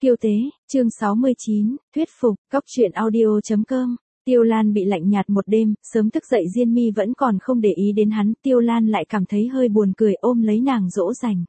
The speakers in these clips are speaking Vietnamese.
Kiêu tế, chương 69, thuyết phục, Cóc truyện audio.com. Tiêu Lan bị lạnh nhạt một đêm, sớm thức dậy Diên My vẫn còn không để ý đến hắn, Tiêu Lan lại cảm thấy hơi buồn cười ôm lấy nàng dỗ dành.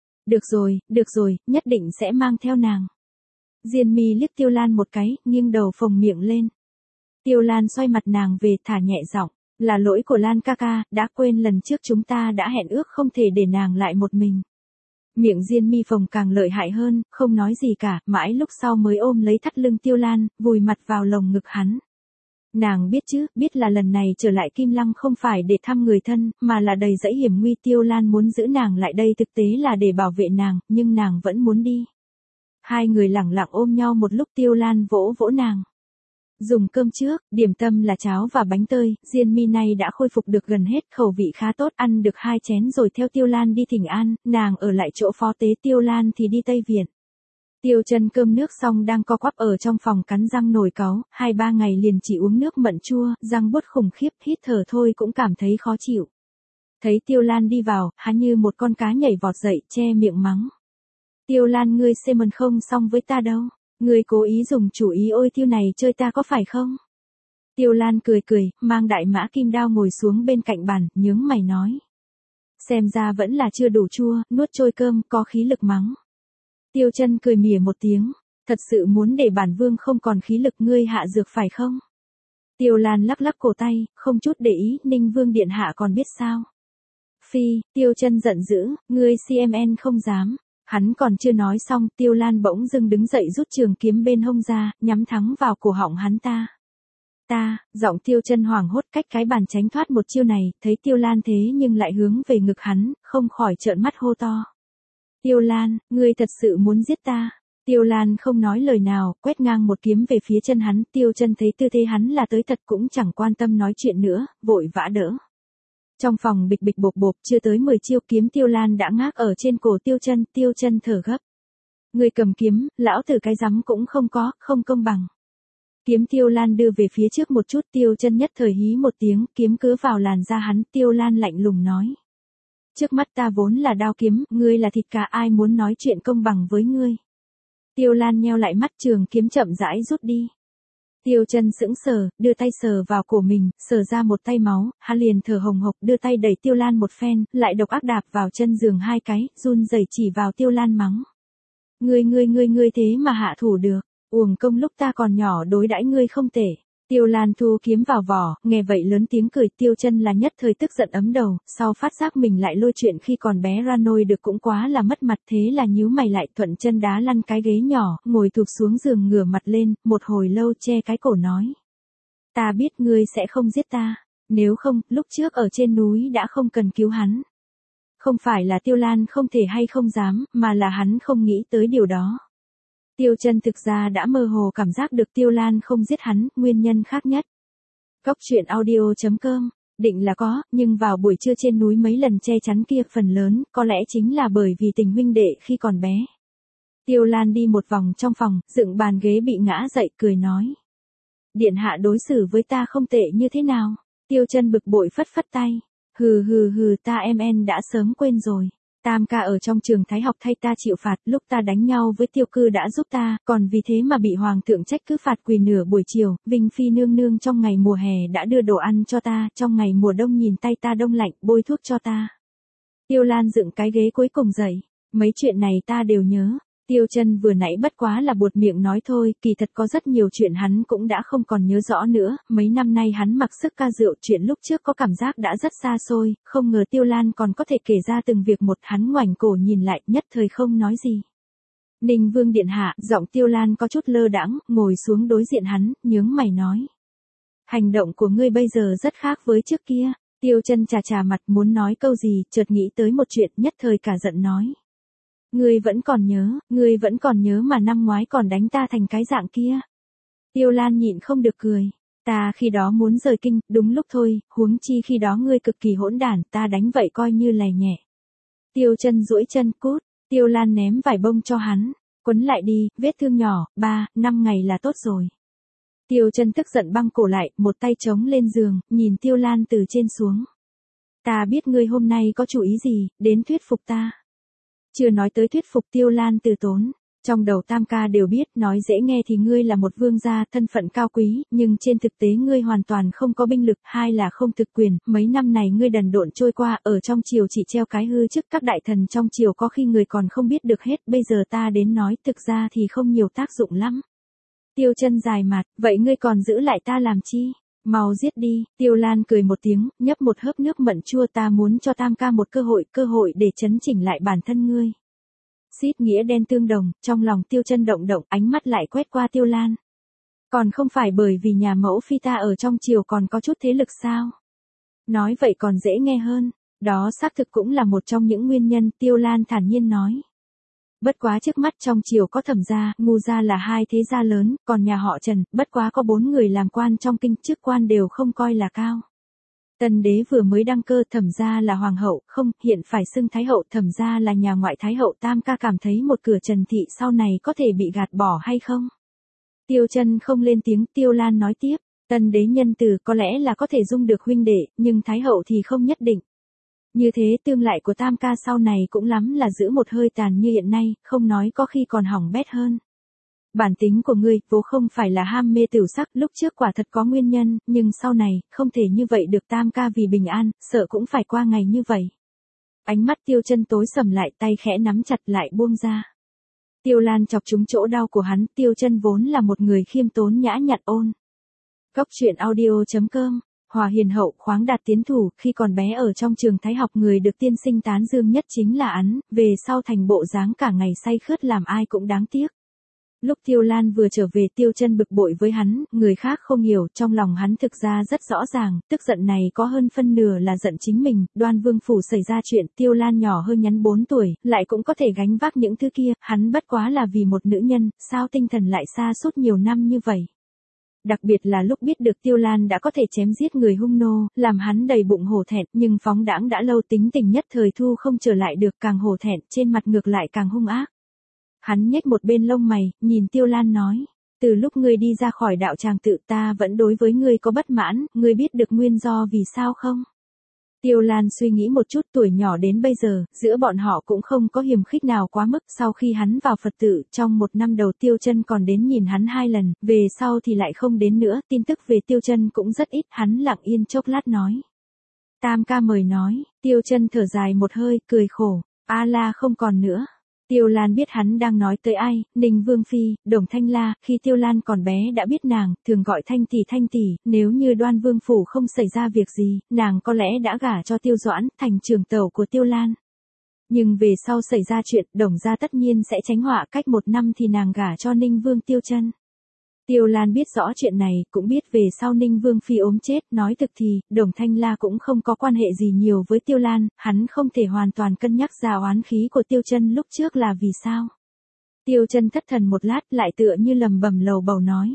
Được rồi, nhất định sẽ mang theo nàng. Diên My liếc Tiêu Lan một cái, nghiêng đầu phồng miệng lên. Tiêu Lan xoay mặt nàng về thả nhẹ giọng, là lỗi của Lan ca ca, đã quên lần trước chúng ta đã hẹn ước không thể để nàng lại một mình. Miệng Diên My phồng càng lợi hại hơn, không nói gì cả, mãi lúc sau mới ôm lấy thắt lưng Tiêu Lan, vùi mặt vào lồng ngực hắn. Nàng biết chứ, biết là lần này trở lại Kim Lăng không phải để thăm người thân, mà là đầy dẫy hiểm nguy. Tiêu Lan muốn giữ nàng lại đây thực tế là để bảo vệ nàng, nhưng nàng vẫn muốn đi. Hai người lẳng lặng ôm nhau một lúc, Tiêu Lan vỗ vỗ nàng. Dùng cơm trước, điểm tâm là cháo và bánh tơi, Diên My nay đã khôi phục được gần hết, khẩu vị khá tốt, ăn được 2 chén rồi theo Tiêu Lan đi Thỉnh An, nàng ở lại chỗ phó tế, Tiêu Lan thì đi Tây Viện. Tiêu Chân cơm nước xong đang co quắp ở trong phòng cắn răng nổi cáu, 2-3 ngày liền chỉ uống nước mận chua, răng buốt khủng khiếp, hít thở thôi cũng cảm thấy khó chịu. Thấy Tiêu Lan đi vào, hắn như một con cá nhảy vọt dậy, che miệng mắng. Tiêu Lan, ngươi xem không xong với ta đâu. Ngươi cố ý dùng chủ ý ôi tiêu này chơi ta có phải không? Tiêu Lan cười, mang đại mã kim đao ngồi xuống bên cạnh bàn, nhướng mày nói. Xem ra vẫn là chưa đủ chua, nuốt trôi cơm, có khí lực mắng. Tiêu Chân cười mỉa một tiếng, thật sự muốn để bản vương không còn khí lực, ngươi hạ dược phải không? Tiêu Lan lắc lắc cổ tay, không chút để ý, Ninh Vương điện hạ còn biết sao? Phi, Tiêu Chân giận dữ, ngươi CMN không dám. Hắn còn chưa nói xong, Tiêu Lan bỗng dưng đứng dậy rút trường kiếm bên hông ra, nhắm thẳng vào cổ họng hắn ta. Giọng Tiêu Chân hoảng hốt, cách cái bàn tránh thoát một chiêu này, thấy Tiêu Lan thế nhưng lại hướng về ngực hắn, không khỏi trợn mắt hô to. Tiêu Lan, ngươi thật sự muốn giết ta? Tiêu Lan không nói lời nào, quét ngang một kiếm về phía chân hắn, Tiêu Chân thấy tư thế hắn là tới thật cũng chẳng quan tâm nói chuyện nữa, vội vã đỡ. Trong phòng bịch bịch bộp bộp, chưa tới 10 chiêu kiếm Tiêu Lan đã ngác ở trên cổ Tiêu Chân thở gấp. Người cầm kiếm, lão tử cái rắm cũng không có, không công bằng. Kiếm Tiêu Lan đưa về phía trước một chút, Tiêu Chân nhất thời hí một tiếng, kiếm cứ vào làn da hắn, Tiêu Lan lạnh lùng nói. Trước mắt ta vốn là đao kiếm, ngươi là thịt cá, ai muốn nói chuyện công bằng với ngươi. Tiêu Lan nheo lại mắt, trường kiếm chậm rãi rút đi. Tiêu Chân sững sờ, đưa tay sờ vào cổ mình, sờ ra một tay máu, hắn liền thở hồng hộc, đưa tay đẩy Tiêu Lan một phen, lại độc ác đạp vào chân giường 2 cái, run rẩy chỉ vào Tiêu Lan mắng. Ngươi thế mà hạ thủ được, uổng công lúc ta còn nhỏ đối đãi ngươi không tệ. Tiêu Lan thu kiếm vào vỏ, nghe vậy lớn tiếng cười, Tiêu Chân là nhất thời tức giận ấm đầu, sau phát giác mình lại lôi chuyện khi còn bé ra nôi được cũng quá là mất mặt, thế là nhíu mày lại, thuận chân đá lăn cái ghế nhỏ, ngồi thụp xuống giường ngửa mặt lên, một hồi lâu che cái cổ nói. Ta biết ngươi sẽ không giết ta, nếu không, lúc trước ở trên núi đã không cần cứu hắn. Không phải là Tiêu Lan không thể hay không dám, mà là hắn không nghĩ tới điều đó. Tiêu Chân thực ra đã mơ hồ cảm giác được Tiêu Lan không giết hắn, nguyên nhân khác nhất. Cóc truyện audio.com, định là có, nhưng vào buổi trưa trên núi mấy lần che chắn kia phần lớn, có lẽ chính là bởi vì tình huynh đệ khi còn bé. Tiêu Lan đi một vòng trong phòng, dựng bàn ghế bị ngã dậy, cười nói. Điện hạ đối xử với ta không tệ như thế nào? Tiêu Chân bực bội phất phất tay. Hừ, ta em đã sớm quên rồi. Tam ca ở trong trường Thái học thay ta chịu phạt, lúc ta đánh nhau với Tiêu Cư đã giúp ta, còn vì thế mà bị hoàng thượng trách cứ phạt quỳ nửa buổi chiều, Vinh Phi nương nương trong ngày mùa hè đã đưa đồ ăn cho ta, trong ngày mùa đông nhìn tay ta đông lạnh, bôi thuốc cho ta. Tiêu Lan dựng cái ghế cuối cùng dậy, mấy chuyện này ta đều nhớ. Tiêu Chân vừa nãy bất quá là buột miệng nói thôi, kỳ thật có rất nhiều chuyện hắn cũng đã không còn nhớ rõ nữa, mấy năm nay hắn mặc sức ca rượu, chuyện lúc trước có cảm giác đã rất xa xôi, không ngờ Tiêu Lan còn có thể kể ra từng việc một, hắn ngoảnh cổ nhìn lại, nhất thời không nói gì. Ninh Vương điện hạ, giọng Tiêu Lan có chút lơ đãng, ngồi xuống đối diện hắn, nhướng mày nói. Hành động của ngươi bây giờ rất khác với trước kia. Tiêu Chân chà mặt muốn nói câu gì, chợt nghĩ tới một chuyện, nhất thời cả giận nói. Ngươi vẫn còn nhớ mà năm ngoái còn đánh ta thành cái dạng kia. Tiêu Lan nhịn không được cười. Ta khi đó muốn rời kinh, đúng lúc thôi, huống chi khi đó ngươi cực kỳ hỗn đản, ta đánh vậy coi như lè nhẹ. Tiêu Chân duỗi chân cút, Tiêu Lan ném vải bông cho hắn, quấn lại đi, vết thương nhỏ, 3-5 ngày là tốt rồi. Tiêu Chân tức giận băng cổ lại, một tay chống lên giường, nhìn Tiêu Lan từ trên xuống. Ta biết ngươi hôm nay có chủ ý gì, đến thuyết phục ta. Chưa nói tới thuyết phục, Tiêu Lan từ tốn. Trong đầu tam ca đều biết, nói dễ nghe thì ngươi là một vương gia, thân phận cao quý, nhưng trên thực tế ngươi hoàn toàn không có binh lực, hai là không thực quyền, mấy năm này ngươi đần độn trôi qua, ở trong triều chỉ treo cái hư chức, các đại thần trong triều có khi người còn không biết được hết, bây giờ ta đến nói thực ra thì không nhiều tác dụng lắm. Tiêu Chân dài mặt, vậy ngươi còn giữ lại ta làm chi? Mau giết đi. Tiêu Lan cười một tiếng, nhấp một hớp nước mận chua, ta muốn cho tam ca một cơ hội để chấn chỉnh lại bản thân ngươi. Xít nghĩa đen tương đồng, trong lòng Tiêu Chân động động, ánh mắt lại quét qua Tiêu Lan. Còn không phải bởi vì nhà mẫu phi ta ở trong triều còn có chút thế lực sao? Nói vậy còn dễ nghe hơn. Đó xác thực cũng là một trong những nguyên nhân, Tiêu Lan thản nhiên nói. Bất quá trước mắt trong triều có Thẩm gia, Ngu gia là hai thế gia lớn, còn nhà họ Trần, bất quá có 4 người làm quan trong kinh, chức quan đều không coi là cao. Tần đế vừa mới đăng cơ, Thẩm gia là hoàng hậu, không, hiện phải xưng thái hậu, Thẩm gia là nhà ngoại thái hậu, tam ca cảm thấy một cửa Trần thị sau này có thể bị gạt bỏ hay không? Tiêu Chân không lên tiếng, Tiêu Lan nói tiếp, tần đế nhân từ có lẽ là có thể dung được huynh đệ, nhưng thái hậu thì không nhất định. Như thế tương lại của tam ca sau này cũng lắm là giữ một hơi tàn như hiện nay, không nói có khi còn hỏng bét hơn. Bản tính của ngươi, vốn không phải là ham mê tửu sắc, lúc trước quả thật có nguyên nhân, nhưng sau này, không thể như vậy được, tam ca vì bình an, sợ cũng phải qua ngày như vậy. Ánh mắt Tiêu Chân tối sầm lại, tay khẽ nắm chặt lại buông ra. Tiêu Lan chọc trúng chỗ đau của hắn, Tiêu Chân vốn là một người khiêm tốn nhã nhặn ôn. Cốc truyện audio.com. Hòa hiền hậu, khoáng đạt tiến thủ, khi còn bé ở trong trường thái học người được tiên sinh tán dương nhất chính là hắn, về sau thành bộ dáng cả ngày say khướt làm ai cũng đáng tiếc. Lúc Tiêu Lan vừa trở về, Tiêu Chân bực bội với hắn, người khác không hiểu, trong lòng hắn thực ra rất rõ ràng, tức giận này có hơn phân nửa là giận chính mình, Đoan Vương phủ xảy ra chuyện, Tiêu Lan nhỏ hơn nhắn 4 tuổi, lại cũng có thể gánh vác những thứ kia, hắn bất quá là vì một nữ nhân, sao tinh thần lại sa sút nhiều năm như vậy. Đặc biệt là lúc biết được Tiêu Lan đã có thể chém giết người hung nô, làm hắn đầy bụng hổ thẹn, nhưng phóng đãng đã lâu tính tình nhất thời thu không trở lại được, càng hổ thẹn, trên mặt ngược lại càng hung ác. Hắn nhếch một bên lông mày, nhìn Tiêu Lan nói, từ lúc ngươi đi ra khỏi đạo tràng tự ta vẫn đối với ngươi có bất mãn, ngươi biết được nguyên do vì sao không? Tiêu Lan suy nghĩ một chút, tuổi nhỏ đến bây giờ, giữa bọn họ cũng không có hiềm khích nào quá mức, sau khi hắn vào Phật tử, trong 1 năm đầu Tiêu Chân còn đến nhìn hắn 2 lần, về sau thì lại không đến nữa, tin tức về Tiêu Chân cũng rất ít, hắn lặng yên chốc lát nói. Tam ca mời nói, Tiêu Chân thở dài một hơi, cười khổ, a la không còn nữa. Tiêu Lan biết hắn đang nói tới ai, Ninh Vương Phi, Đồng Thanh La, khi Tiêu Lan còn bé đã biết nàng, thường gọi Thanh tỷ, nếu như Đoan Vương Phủ không xảy ra việc gì, nàng có lẽ đã gả cho Tiêu Doãn, thành trưởng tẩu của Tiêu Lan. Nhưng về sau xảy ra chuyện, Đồng gia tất nhiên sẽ tránh họa, cách 1 năm thì nàng gả cho Ninh Vương Tiêu Chân. Tiêu Lan biết rõ chuyện này, cũng biết về sau Ninh Vương Phi ốm chết, nói thực thì, Đồng Thanh La cũng không có quan hệ gì nhiều với Tiêu Lan, hắn không thể hoàn toàn cân nhắc ra oán khí của Tiêu Chân lúc trước là vì sao. Tiêu Chân thất thần một lát, lại tựa như lầm bầm lầu bầu nói.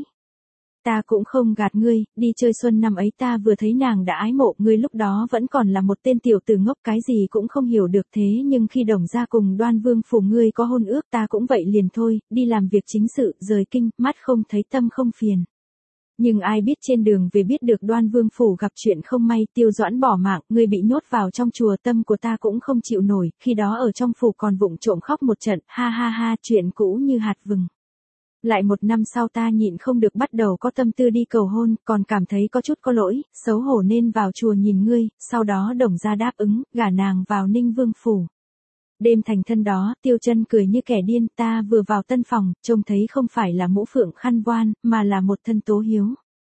Ta cũng không gạt ngươi, đi chơi xuân năm ấy ta vừa thấy nàng đã ái mộ, ngươi lúc đó vẫn còn là một tên tiểu tử ngốc, cái gì cũng không hiểu được, thế nhưng khi Đồng gia cùng Đoan Vương Phủ ngươi có hôn ước, ta cũng vậy liền thôi, đi làm việc chính sự, rời kinh, mắt không thấy tâm không phiền. Nhưng ai biết trên đường về biết được Đoan Vương Phủ gặp chuyện không may, Tiêu Doãn bỏ mạng, ngươi bị nhốt vào trong chùa, tâm của ta cũng không chịu nổi, khi đó ở trong phủ còn vụng trộm khóc một trận, ha ha ha, chuyện cũ như hạt vừng. Lại 1 năm sau ta nhịn không được bắt đầu có tâm tư đi cầu hôn, còn cảm thấy có chút có lỗi, xấu hổ nên vào chùa nhìn ngươi, sau đó Đồng gia đáp ứng, gả nàng vào Ninh Vương Phủ. Đêm thành thân đó, Tiêu Chân cười như kẻ điên, ta vừa vào tân phòng, trông thấy không phải là mũ phượng khăn voan, mà là một thân tố hiếu.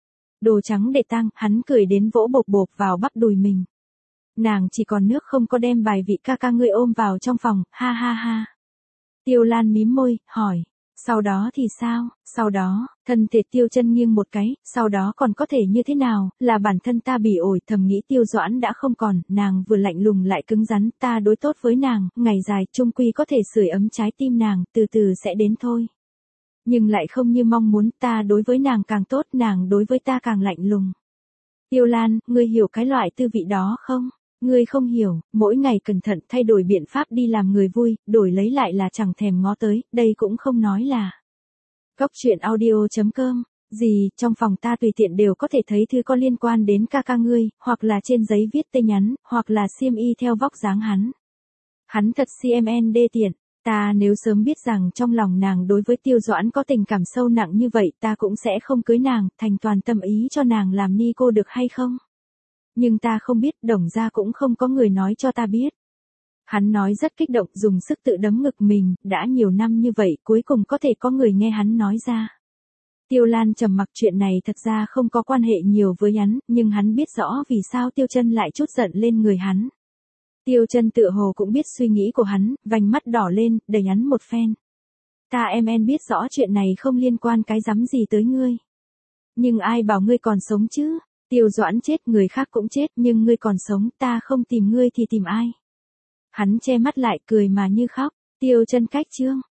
Đồ trắng để tang, hắn cười đến vỗ bộp bộp vào bắp đùi mình. Nàng chỉ còn nước không có đem bài vị ca ca ngươi ôm vào trong phòng, ha ha ha. Tiêu Lan mím môi, hỏi. Sau đó thì sao? Sau đó, thân thể Tiêu Chân nghiêng một cái, sau đó còn có thể như thế nào, là bản thân ta bỉ ổi, thầm nghĩ Tiêu Doãn đã không còn, nàng vừa lạnh lùng lại cứng rắn, ta đối tốt với nàng, ngày dài chung quy có thể sưởi ấm trái tim nàng, từ từ sẽ đến thôi. Nhưng lại không như mong muốn, ta đối với nàng càng tốt, nàng đối với ta càng lạnh lùng. Tiêu Lan, ngươi hiểu cái loại tư vị đó không? Ngươi không hiểu, mỗi ngày cẩn thận thay đổi biện pháp đi làm người vui, đổi lấy lại là chẳng thèm ngó tới, đây cũng không nói là. Cốc truyện audio.com, gì, trong phòng ta tùy tiện đều có thể thấy thứ có liên quan đến ca ca ngươi, hoặc là trên giấy viết tin nhắn, hoặc là xiêm y theo vóc dáng hắn. Hắn thật CMN đê tiện. Ta nếu sớm biết rằng trong lòng nàng đối với Tiêu Doãn có tình cảm sâu nặng như vậy ta cũng sẽ không cưới nàng, thành toàn tâm ý cho nàng làm ni cô được hay không? Nhưng ta không biết, Đồng gia cũng không có người nói cho ta biết. Hắn nói rất kích động, dùng sức tự đấm ngực mình, đã nhiều năm như vậy cuối cùng có thể có người nghe hắn nói ra. Tiêu Lan trầm mặc, chuyện này thật ra không có quan hệ nhiều với hắn, nhưng hắn biết rõ vì sao Tiêu Chân lại chút giận lên người hắn. Tiêu Chân tựa hồ cũng biết suy nghĩ của hắn, vành mắt đỏ lên, đẩy hắn một phen. Ta em biết rõ chuyện này không liên quan cái rắm gì tới ngươi. Nhưng ai bảo ngươi còn sống chứ? Tiêu Doãn chết, người khác cũng chết, nhưng ngươi còn sống, ta không tìm ngươi thì tìm ai? Hắn che mắt lại, cười mà như khóc. Tiêu Chân cách chương.